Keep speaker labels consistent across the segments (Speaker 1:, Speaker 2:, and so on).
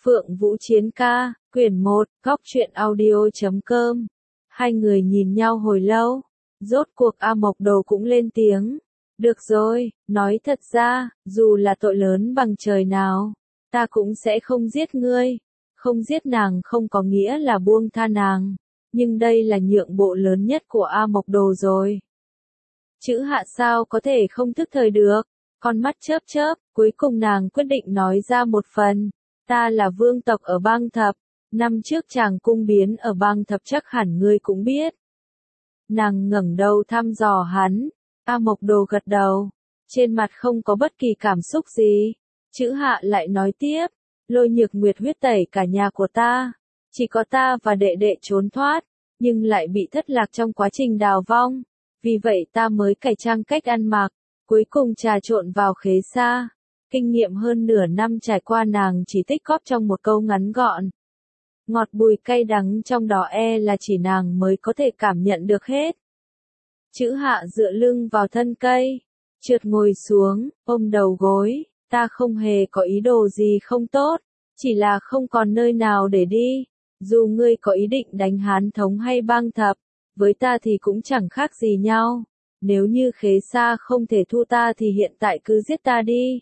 Speaker 1: Phượng Vũ Chiến ca, quyển 1, góc truyện audio.com. Hai người nhìn nhau hồi lâu, rốt cuộc A Mộc Đồ cũng lên tiếng. Được rồi, nói thật ra, dù là tội lớn bằng trời nào, ta cũng sẽ không giết ngươi. Không giết nàng không có nghĩa là buông tha nàng, nhưng đây là nhượng bộ lớn nhất của A Mộc Đồ rồi. Chữ Hạ sao có thể không thức thời được, con mắt chớp chớp, cuối cùng nàng quyết định nói ra một phần. Ta là vương tộc ở Bang Thập, năm trước chàng cung biến ở Bang Thập chắc hẳn ngươi cũng biết. Nàng ngẩng đầu thăm dò hắn, A Mộc Đồ gật đầu, trên mặt không có bất kỳ cảm xúc gì. Chữ Hạ lại nói tiếp, Lôi Nhược Nguyệt huyết tẩy cả nhà của ta, chỉ có ta và đệ đệ trốn thoát, nhưng lại bị thất lạc trong quá trình đào vong, vì vậy ta mới cải trang cách ăn mặc, cuối cùng trà trộn vào Khế Sa. Kinh nghiệm hơn nửa năm trải qua nàng chỉ tích góp trong một câu ngắn gọn. Ngọt bùi cay đắng trong đó là chỉ nàng mới có thể cảm nhận được hết. Chữ Hạ dựa lưng vào thân cây, trượt ngồi xuống, ôm đầu gối, ta không hề có ý đồ gì không tốt, chỉ là không còn nơi nào để đi. Dù ngươi có ý định đánh Hán Thống hay Bang Thập, với ta thì cũng chẳng khác gì nhau. Nếu như Khế Sa không thể thu ta thì hiện tại cứ giết ta đi.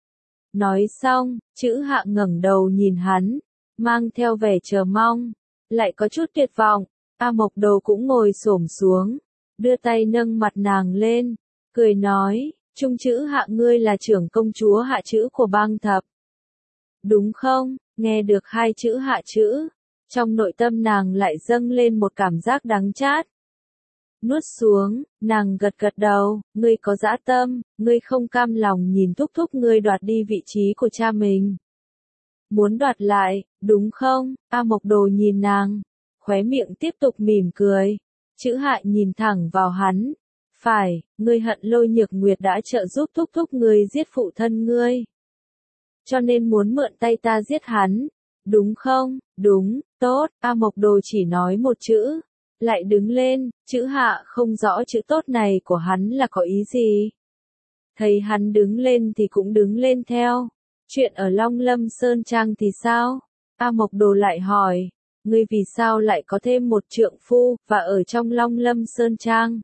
Speaker 1: Nói xong, chữ Hạ ngẩng đầu nhìn hắn, mang theo vẻ chờ mong, lại có chút tuyệt vọng. A Mộc Đồ cũng ngồi xổm xuống, đưa tay nâng mặt nàng lên, cười nói, Trung chữ Hạ ngươi là trưởng công chúa Hạ chữ của Bang Thập. Đúng không? Nghe được hai chữ Hạ chữ, trong nội tâm nàng lại dâng lên một cảm giác đắng chát. Nuốt xuống, nàng gật gật đầu, ngươi có dã tâm, ngươi không cam lòng nhìn thúc thúc ngươi đoạt đi vị trí của cha mình. Muốn đoạt lại, đúng không? A Mộc Đồ nhìn nàng, khóe miệng tiếp tục mỉm cười. Chữ Hạ nhìn thẳng vào hắn. Phải, ngươi hận Lôi Nhược Nguyệt đã trợ giúp thúc thúc ngươi giết phụ thân ngươi. Cho nên muốn mượn tay ta giết hắn, đúng không? Đúng, tốt. A Mộc Đồ chỉ nói một chữ, lại đứng lên. Chữ Hạ không rõ chữ tốt này của hắn là có ý gì. Thấy hắn đứng lên thì cũng đứng lên theo. Chuyện ở Long Lâm Sơn Trang thì sao? A Mộc Đồ lại hỏi, ngươi vì sao lại có thêm một trượng phu, và ở trong Long Lâm Sơn Trang?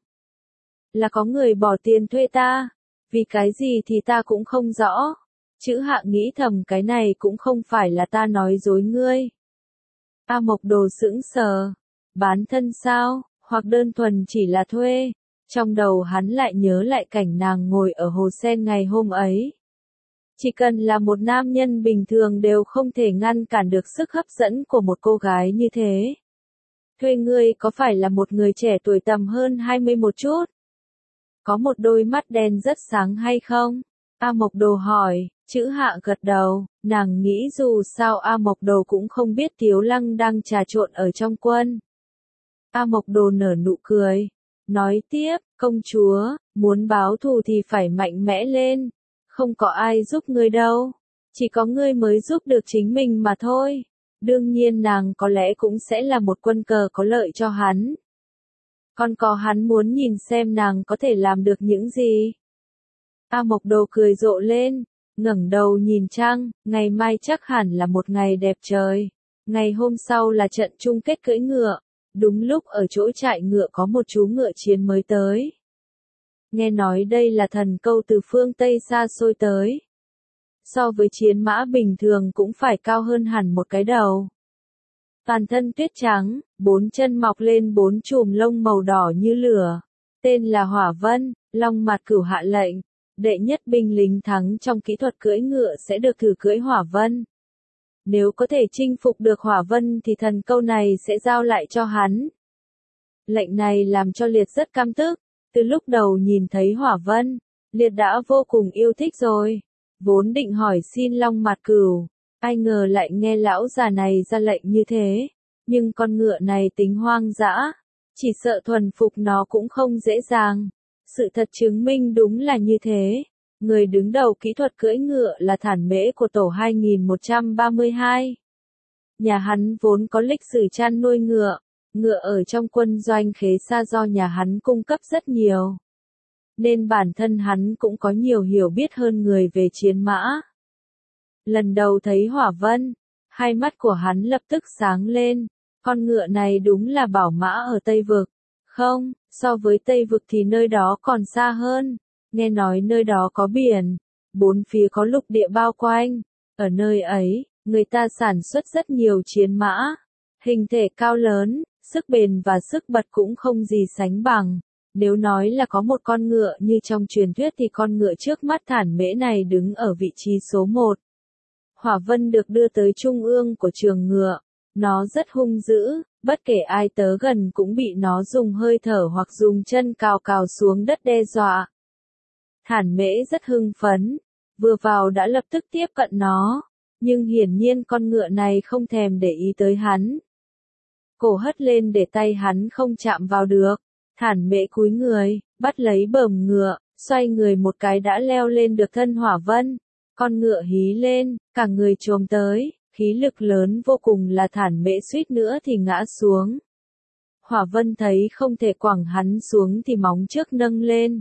Speaker 1: Là có người bỏ tiền thuê ta, vì cái gì thì ta cũng không rõ. Chữ Hạ nghĩ thầm cái này cũng không phải là ta nói dối ngươi. A Mộc Đồ sững sờ, bán thân sao, hoặc đơn thuần chỉ là thuê. Trong đầu hắn lại nhớ lại cảnh nàng ngồi ở hồ sen ngày hôm ấy. Chỉ cần là một nam nhân bình thường đều không thể ngăn cản được sức hấp dẫn của một cô gái như thế. Thuê ngươi có phải là một người trẻ tuổi tầm hơn 20 một chút? Có một đôi mắt đen rất sáng hay không? A Mộc Đồ hỏi, chữ Hạ gật đầu, nàng nghĩ dù sao A Mộc Đồ cũng không biết Tiếu Lăng đang trà trộn ở trong quân. A Mộc Đồ nở nụ cười, nói tiếp, công chúa, muốn báo thù thì phải mạnh mẽ lên. Không có ai giúp ngươi đâu, chỉ có ngươi mới giúp được chính mình mà thôi. Đương nhiên nàng có lẽ cũng sẽ là một quân cờ có lợi cho hắn. Còn có hắn muốn nhìn xem nàng có thể làm được những gì. A Mộc Đồ cười rộ lên, ngẩng đầu nhìn trăng, ngày mai chắc hẳn là một ngày đẹp trời. Ngày hôm sau là trận chung kết cưỡi ngựa, đúng lúc ở chỗ trại ngựa có một chú ngựa chiến mới tới. Nghe nói đây là thần câu từ phương Tây xa xôi tới. So với chiến mã bình thường cũng phải cao hơn hẳn một cái đầu. Toàn thân tuyết trắng, bốn chân mọc lên bốn chùm lông màu đỏ như lửa. Tên là Hỏa Vân. Long Mạt Cửu hạ lệnh, đệ nhất binh lính thắng trong kỹ thuật cưỡi ngựa sẽ được thử cưỡi Hỏa Vân. Nếu có thể chinh phục được Hỏa Vân thì thần câu này sẽ giao lại cho hắn. Lệnh này làm cho Liệt rất căm tức. Từ lúc đầu nhìn thấy Hỏa Vân, Liệt đã vô cùng yêu thích rồi. Vốn định hỏi xin Long Mạt Cửu, ai ngờ lại nghe lão già này ra lệnh như thế. Nhưng con ngựa này tính hoang dã, chỉ sợ thuần phục nó cũng không dễ dàng. Sự thật chứng minh đúng là như thế. Người đứng đầu kỹ thuật cưỡi ngựa là Thản Mễ của tổ 2132. Nhà hắn vốn có lịch sử chăn nuôi ngựa. Ngựa ở trong quân doanh Khế Sa do nhà hắn cung cấp rất nhiều. Nên bản thân hắn cũng có nhiều hiểu biết hơn người về chiến mã. Lần đầu thấy Hỏa Vân, Hai mắt của hắn lập tức sáng lên, con ngựa này đúng là bảo mã ở Tây Vực. Không, so với Tây Vực thì nơi đó còn xa hơn, nghe nói nơi đó có biển, bốn phía có lục địa bao quanh, ở nơi ấy, người ta sản xuất rất nhiều chiến mã, hình thể cao lớn, sức bền và sức bật cũng không gì sánh bằng. Nếu nói là có một con ngựa như trong truyền thuyết thì con ngựa trước mắt Thản Mễ này đứng ở vị trí số 1. Hỏa Vân được đưa tới trung ương của trường ngựa, nó rất hung dữ, bất kể ai tới gần cũng bị nó dùng hơi thở hoặc dùng chân cào cào xuống đất đe dọa. Thản Mễ rất hưng phấn, vừa vào đã lập tức tiếp cận nó, nhưng hiển nhiên con ngựa này không thèm để ý tới hắn. Cổ hất lên để tay hắn không chạm vào được. Thản Mễ cúi người, bắt lấy bờm ngựa, xoay người một cái đã leo lên được thân Hỏa Vân. Con ngựa hí lên, cả người chồm tới, khí lực lớn vô cùng là Thản Mễ suýt nữa thì ngã xuống. Hỏa Vân thấy không thể quẳng hắn xuống thì móng trước nâng lên.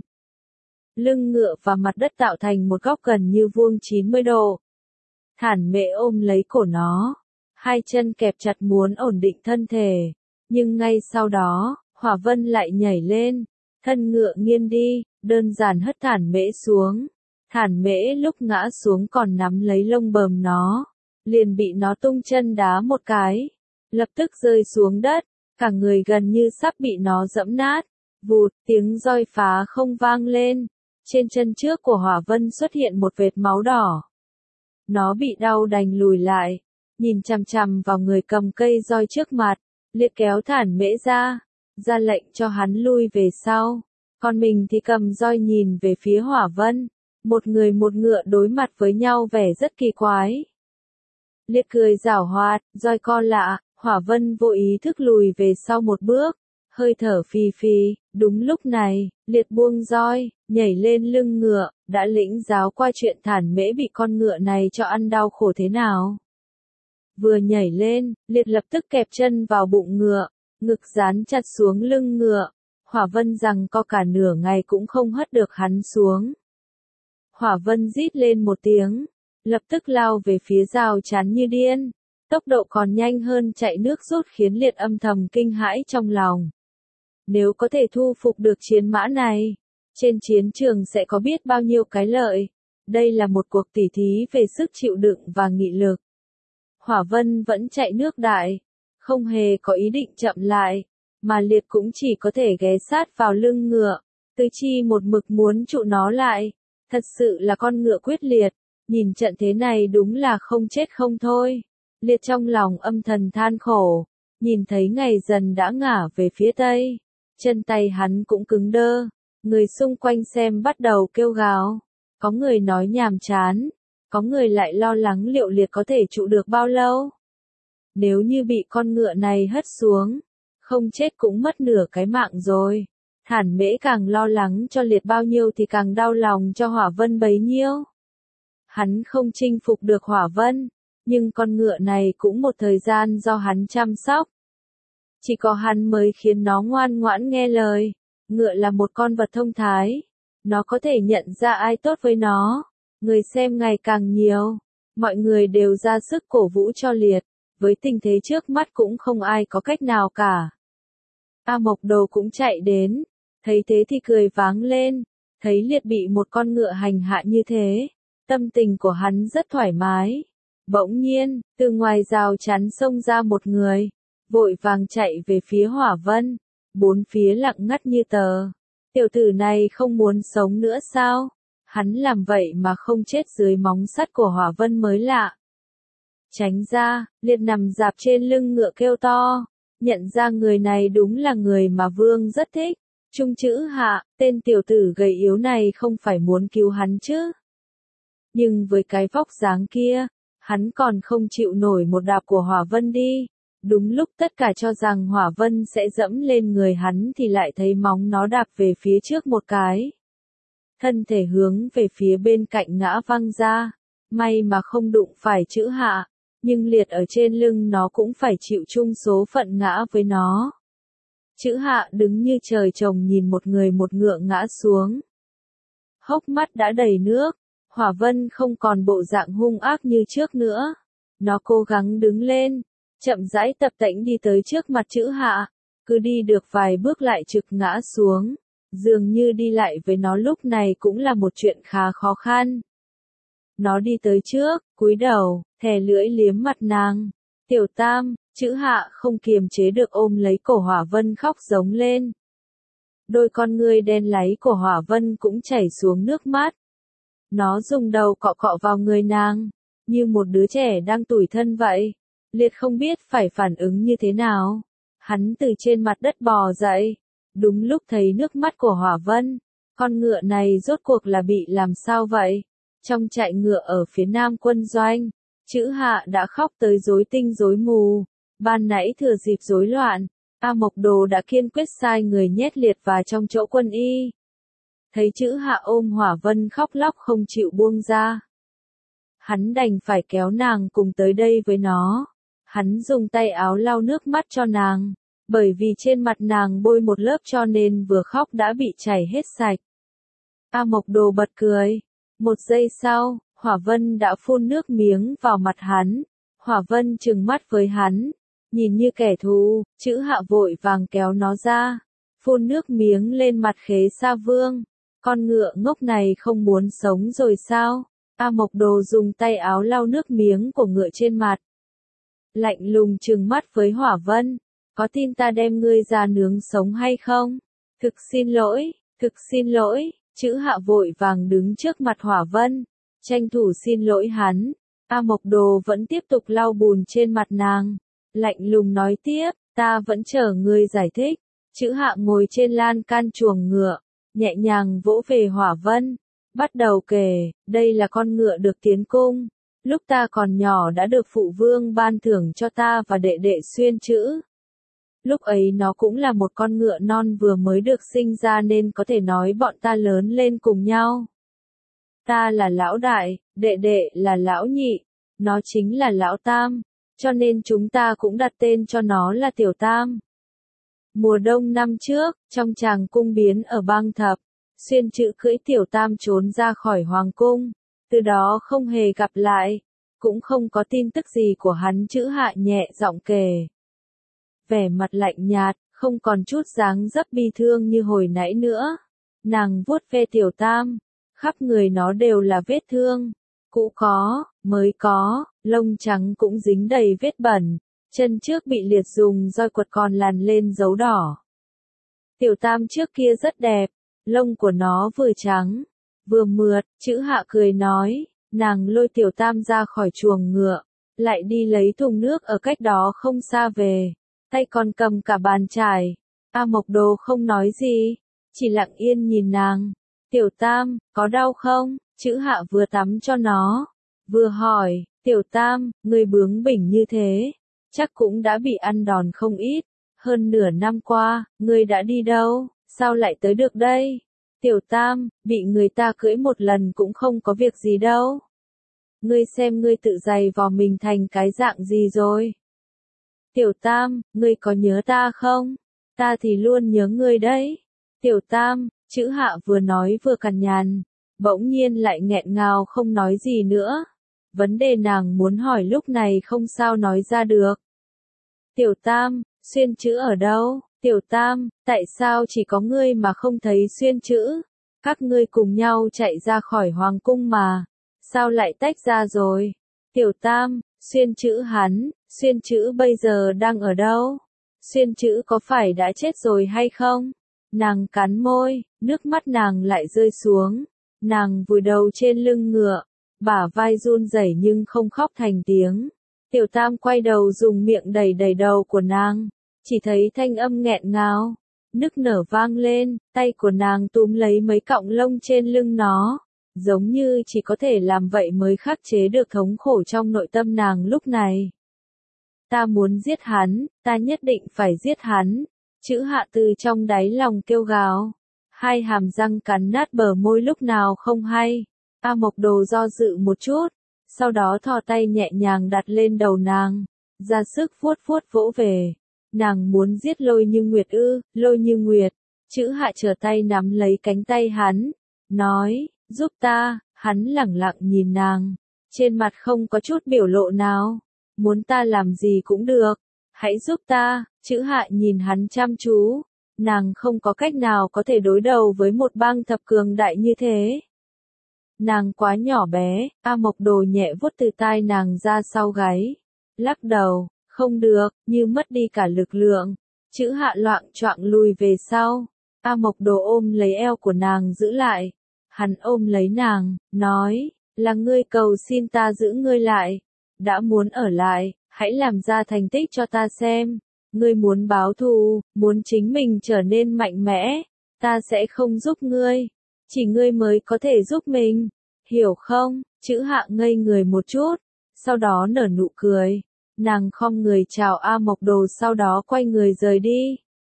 Speaker 1: Lưng ngựa và mặt đất tạo thành một góc gần như vuông 90 độ. Thản Mễ ôm lấy cổ nó, hai chân kẹp chặt muốn ổn định thân thể, nhưng ngay sau đó, Hỏa Vân lại nhảy lên, thân ngựa nghiêng đi, đơn giản hất Thản Mễ xuống. Thản Mễ lúc ngã xuống còn nắm lấy lông bờm nó, liền bị nó tung chân đá một cái, lập tức rơi xuống đất, cả người gần như sắp bị nó dẫm nát. Vụt, tiếng roi phá không vang lên, trên chân trước của Hỏa Vân xuất hiện một vệt máu đỏ. Nó bị đau đành lùi lại, nhìn chằm chằm vào người cầm cây roi trước mặt, liệt kéo Thản Mễ ra lệnh cho hắn lui về sau, còn mình thì cầm roi nhìn về phía Hỏa Vân, một người một ngựa đối mặt với nhau vẻ rất kỳ quái. Liệt cười giảo hoạt, roi co lạ, Hỏa Vân vô ý thức lùi về sau một bước, hơi thở phì phì, đúng lúc này, Liệt buông roi, nhảy lên lưng ngựa, đã lĩnh giáo qua chuyện Thản Mễ bị con ngựa này cho ăn đau khổ thế nào. Vừa nhảy lên, Liệt lập tức kẹp chân vào bụng ngựa, ngực dán chặt xuống lưng ngựa. Hỏa Vân rằng co cả nửa ngày cũng không hất được hắn xuống. Hỏa Vân rít lên một tiếng, lập tức lao về phía rào chắn như điên, tốc độ còn nhanh hơn chạy nước rút khiến Liệt âm thầm kinh hãi trong lòng. Nếu có thể thu phục được chiến mã này, trên chiến trường sẽ có biết bao nhiêu cái lợi. Đây là một cuộc tỉ thí về sức chịu đựng và nghị lực. Hỏa Vân vẫn chạy nước đại, không hề có ý định chậm lại, mà Liệt cũng chỉ có thể ghé sát vào lưng ngựa, Tư Chi một mực muốn trụ nó lại. Thật sự là con ngựa quyết liệt, nhìn trận thế này đúng là không chết không thôi. Liệt trong lòng âm thầm than khổ, nhìn thấy ngày dần đã ngả về phía tây, chân tay hắn cũng cứng đơ, người xung quanh xem bắt đầu kêu gào, có người nói nhàm chán, có người lại lo lắng liệu Liệt có thể trụ được bao lâu. Nếu như bị con ngựa này hất xuống, không chết cũng mất nửa cái mạng rồi. Thản Mễ càng lo lắng cho Liệt bao nhiêu thì càng đau lòng cho Hỏa Vân bấy nhiêu. Hắn không chinh phục được Hỏa Vân, nhưng con ngựa này cũng một thời gian do hắn chăm sóc. Chỉ có hắn mới khiến nó ngoan ngoãn nghe lời. Ngựa là một con vật thông thái, nó có thể nhận ra ai tốt với nó. Người xem ngày càng nhiều, mọi người đều ra sức cổ vũ cho Liệt, với tình thế trước mắt cũng không ai có cách nào cả. A Mộc Đồ cũng chạy đến, thấy thế thì cười váng lên, thấy Liệt bị một con ngựa hành hạ như thế, tâm tình của hắn rất thoải mái. Bỗng nhiên, từ ngoài rào chắn xông ra một người, vội vàng chạy về phía Hỏa Vân, bốn phía lặng ngắt như tờ. Tiểu tử này không muốn sống nữa sao? Hắn làm vậy mà không chết dưới móng sắt của Hỏa Vân mới lạ. Tránh ra, Liệt nằm dạp trên lưng ngựa kêu to, nhận ra người này đúng là người mà Vương rất thích. Trung chữ Hạ, tên tiểu tử gầy yếu này không phải muốn cứu hắn chứ. Nhưng với cái vóc dáng kia, hắn còn không chịu nổi một đạp của Hỏa Vân đi. Đúng lúc tất cả cho rằng Hỏa Vân sẽ dẫm lên người hắn thì lại thấy móng nó đạp về phía trước một cái. Thân thể hướng về phía bên cạnh ngã văng ra, may mà không đụng phải chữ Hạ, nhưng Liệt ở trên lưng nó cũng phải chịu chung số phận ngã với nó. Chữ Hạ đứng như trời trồng nhìn một người một ngựa ngã xuống. Hốc mắt đã đầy nước, Hỏa Vân không còn bộ dạng hung ác như trước nữa. Nó cố gắng đứng lên, chậm rãi tập tễnh đi tới trước mặt Chữ Hạ, cứ đi được vài bước lại trực ngã xuống, dường như đi lại với nó lúc này cũng là một chuyện khá khó khăn. Nó đi tới trước, cúi đầu, thè lưỡi liếm mặt nàng. Tiểu Tam, Chữ Hạ không kiềm chế được ôm lấy cổ Hỏa Vân khóc giống lên. Đôi con ngươi đen láy của Hỏa Vân cũng chảy xuống nước mắt. Nó dùng đầu cọ cọ vào người nàng, như một đứa trẻ đang tủi thân vậy. Liệt không biết phải phản ứng như thế nào. Hắn từ trên mặt đất bò dậy, đúng lúc thấy nước mắt của Hỏa Vân. Con ngựa này rốt cuộc là bị làm sao vậy? Trong trại ngựa ở phía nam quân doanh, Chữ Hạ đã khóc tới rối tinh rối mù. Ban nãy thừa dịp rối loạn, A Mộc Đồ đã kiên quyết sai người nhét Liệt vào trong chỗ quân y. Thấy Chữ Hạ ôm Hỏa Vân khóc lóc không chịu buông ra. Hắn đành phải kéo nàng cùng tới đây với nó. Hắn dùng tay áo lau nước mắt cho nàng, bởi vì trên mặt nàng bôi một lớp cho nên vừa khóc đã bị chảy hết sạch. A Mộc Đồ bật cười. Một giây sau, Hỏa Vân đã phun nước miếng vào mặt hắn. Hỏa Vân trừng mắt với hắn, nhìn như kẻ thù. Chữ Hạ vội vàng kéo nó ra, phun nước miếng lên mặt Khế Sa Vương. Con ngựa ngốc này không muốn sống rồi sao? A Mộc Đồ dùng tay áo lau nước miếng của ngựa trên mặt. Lạnh lùng trừng mắt với Hỏa Vân. Có tin ta đem ngươi ra nướng sống hay không? Thực xin lỗi. Chữ Hạ vội vàng đứng trước mặt Hỏa Vân, tranh thủ xin lỗi hắn. A Mộc Đồ vẫn tiếp tục lau bùn trên mặt nàng, lạnh lùng nói tiếp, ta vẫn chờ ngươi giải thích. Chữ Hạ ngồi trên lan can chuồng ngựa, nhẹ nhàng vỗ về Hỏa Vân, bắt đầu kể, đây là con ngựa được tiến cung. Lúc ta còn nhỏ đã được phụ vương ban thưởng cho ta và đệ đệ Xuyên Chữ. Lúc ấy nó cũng là một con ngựa non vừa mới được sinh ra nên có thể nói bọn ta lớn lên cùng nhau. Ta là lão đại, đệ đệ là lão nhị, nó chính là lão tam, cho nên chúng ta cũng đặt tên cho nó là Tiểu Tam. Mùa đông năm trước, trong tràng cung biến ở Bang Thập, Xuyên Chữ cưỡi Tiểu Tam trốn ra khỏi hoàng cung, từ đó không hề gặp lại, cũng không có tin tức gì của hắn. Chữ Hạ nhẹ giọng kể. Vẻ mặt lạnh nhạt, không còn chút dáng dấp bi thương như hồi nãy nữa. Nàng vuốt ve Tiểu Tam, khắp người nó đều là vết thương, cũ có, mới có, lông trắng cũng dính đầy vết bẩn, chân trước bị Liệt dùng roi quật còn lằn lên dấu đỏ. Tiểu Tam trước kia rất đẹp, lông của nó vừa trắng, vừa mượt. Chữ Hạ cười nói, nàng lôi Tiểu Tam ra khỏi chuồng ngựa, lại đi lấy thùng nước ở cách đó không xa về. Tay còn cầm cả bàn chải. A Mộc Đồ không nói gì, chỉ lặng yên nhìn nàng. Tiểu Tam, có đau không? Chữ Hạ vừa tắm cho nó, vừa hỏi, Tiểu Tam, ngươi bướng bỉnh như thế, chắc cũng đã bị ăn đòn không ít. Hơn nửa năm qua, ngươi đã đi đâu, sao lại tới được đây? Tiểu Tam, bị người ta cưỡi một lần cũng không có việc gì đâu. Ngươi xem ngươi tự giày vò mình thành cái dạng gì rồi. Tiểu Tam, ngươi có nhớ ta không? Ta thì luôn nhớ ngươi đấy. Tiểu Tam, Chữ Hạ vừa nói vừa cằn nhằn, bỗng nhiên lại nghẹn ngào không nói gì nữa. Vấn đề nàng muốn hỏi lúc này không sao nói ra được. Tiểu Tam, Xuyên Chữ ở đâu? Tiểu Tam, tại sao chỉ có ngươi mà không thấy Xuyên Chữ? Các ngươi cùng nhau chạy ra khỏi hoàng cung mà, sao lại tách ra rồi? Tiểu Tam, Xuyên Chữ bây giờ đang ở đâu? Xuyên Chữ có phải đã chết rồi hay không? Nàng cắn môi, nước mắt nàng lại rơi xuống. Nàng vùi đầu trên lưng ngựa, bả vai run rẩy nhưng không khóc thành tiếng. Tiểu Tam quay đầu dùng miệng đẩy đẩy đầu của nàng, chỉ thấy thanh âm nghẹn ngào, nức nở vang lên, tay của nàng túm lấy mấy cọng lông trên lưng nó, giống như chỉ có thể làm vậy mới khắc chế được thống khổ trong nội tâm nàng lúc này. Ta muốn giết hắn, ta nhất định phải giết hắn. Chữ Hạ từ trong đáy lòng kêu gào, hai hàm răng cắn nát bờ môi lúc nào không hay. A Mộc Đồ do dự một chút, sau đó thò tay nhẹ nhàng đặt lên đầu nàng, ra sức vuốt vuốt vỗ về. Nàng muốn giết Lôi Như Nguyệt ư? Lôi Như Nguyệt. Chữ Hạ trở tay nắm lấy cánh tay hắn, nói, giúp ta. Hắn lẳng lặng nhìn nàng, trên mặt không có chút biểu lộ nào. muốn ta làm gì cũng được, hãy giúp ta, Chữ Hạ nhìn hắn chăm chú, nàng không có cách nào có thể đối đầu với một bang thập cường đại như thế. Nàng quá nhỏ bé, A Mộc Đồ nhẹ vuốt từ tai nàng ra sau gáy, lắc đầu, không được, như mất đi cả lực lượng. Chữ Hạ loạng choạng lùi về sau, A Mộc Đồ ôm lấy eo của nàng giữ lại. Hắn ôm lấy nàng, nói, là ngươi cầu xin ta giữ ngươi lại. Đã muốn ở lại, hãy làm ra thành tích cho ta xem. Ngươi muốn báo thù, muốn chính mình trở nên mạnh mẽ, ta sẽ không giúp ngươi. Chỉ ngươi mới có thể giúp mình. Hiểu không? Chữ Hạ ngây người một chút, sau đó nở nụ cười. Nàng khom người chào A Mộc Đồ sau đó quay người rời đi.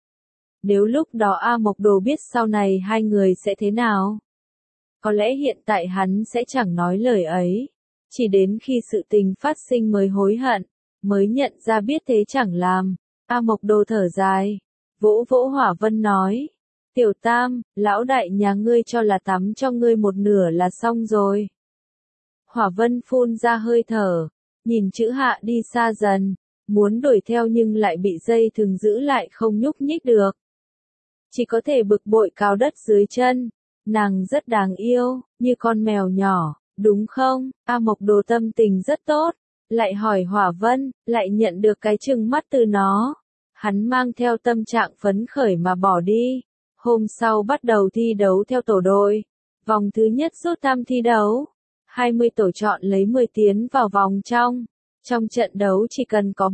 Speaker 1: Nếu lúc đó A Mộc Đồ biết sau này hai người sẽ thế nào, có lẽ hiện tại hắn sẽ chẳng nói lời ấy. Chỉ đến khi sự tình phát sinh mới hối hận, mới nhận ra biết thế chẳng làm. A Mộc Đồ thở dài, vỗ vỗ Hỏa Vân nói, Tiểu Tam, lão đại nhà ngươi cho là tắm cho ngươi một nửa là xong rồi. Hỏa Vân phun ra hơi thở, nhìn Chữ Hạ đi xa dần, muốn đuổi theo nhưng lại bị dây thừng giữ lại không nhúc nhích được. Chỉ có thể bực bội cào đất dưới chân. Nàng rất đáng yêu, như con mèo nhỏ, đúng không? A Mộc Đồ tâm tình rất tốt, lại hỏi Hỏa Vân, lại nhận được cái trừng mắt từ nó. Hắn mang theo tâm trạng phấn khởi mà bỏ đi. Hôm sau bắt đầu thi đấu theo tổ đội. Vòng thứ nhất rút thăm thi đấu. 20 tổ chọn lấy 10 tiến vào vòng trong. Trong trận đấu chỉ cần có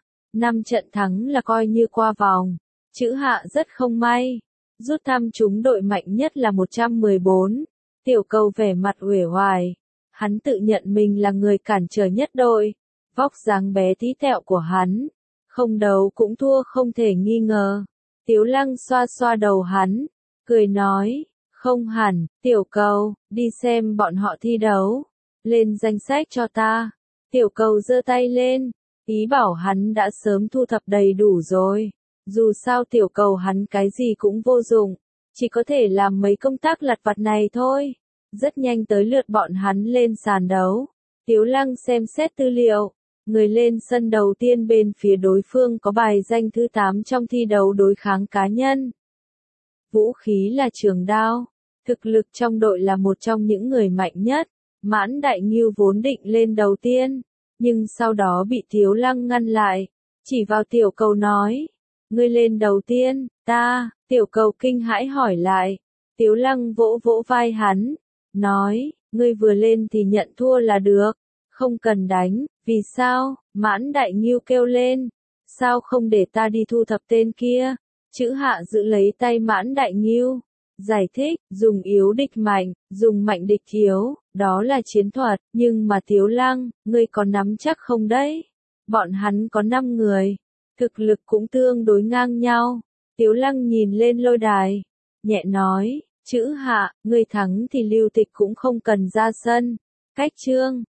Speaker 1: 5 trận thắng là coi như qua vòng. Chữ Hạ rất không may. Rút thăm trúng đội mạnh nhất là 114. Tiểu Cầu vẻ mặt uể oải. Hắn tự nhận mình là người cản trở nhất đội. Vóc dáng bé tí tẹo của hắn. Không đấu cũng thua không thể nghi ngờ. Tiếu Lăng xoa xoa đầu hắn. Cười nói. Không hẳn, Tiểu Cầu, đi xem bọn họ thi đấu. Lên danh sách cho ta. Tiểu Cầu giơ tay lên. Ý bảo hắn đã sớm thu thập đầy đủ rồi. Dù sao Tiểu Cầu hắn cái gì cũng vô dụng, chỉ có thể làm mấy công tác lặt vặt này thôi. Rất nhanh tới lượt bọn hắn lên sàn đấu. Tiếu Lăng xem xét tư liệu. Người lên sân đầu tiên bên phía đối phương có bài danh thứ 8 trong thi đấu đối kháng cá nhân. Vũ khí là trường đao. Thực lực trong đội là một trong những người mạnh nhất. Mãn Đại Ngưu vốn định lên đầu tiên, nhưng sau đó bị Tiếu Lăng ngăn lại. Chỉ vào Tiểu Cầu nói. Ngươi lên đầu tiên, ta, Tiểu Cầu kinh hãi hỏi lại. Tiếu Lăng vỗ vỗ vai hắn, nói, ngươi vừa lên thì nhận thua là được, không cần đánh, vì sao? Mãn Đại Ngưu kêu lên, sao không để ta đi thu thập tên kia? Chữ Hạ giữ lấy tay Mãn Đại Ngưu, giải thích, dùng yếu địch mạnh, dùng mạnh địch yếu, đó là chiến thuật, nhưng mà Tiếu Lăng, ngươi có nắm chắc không đấy? Bọn hắn có 5 người. Thực lực cũng tương đối ngang nhau. Tiếu Lăng nhìn lên lôi đài, nhẹ nói, Chữ Hạ, ngươi thắng thì Lưu Tịch cũng không cần ra sân. Cách chương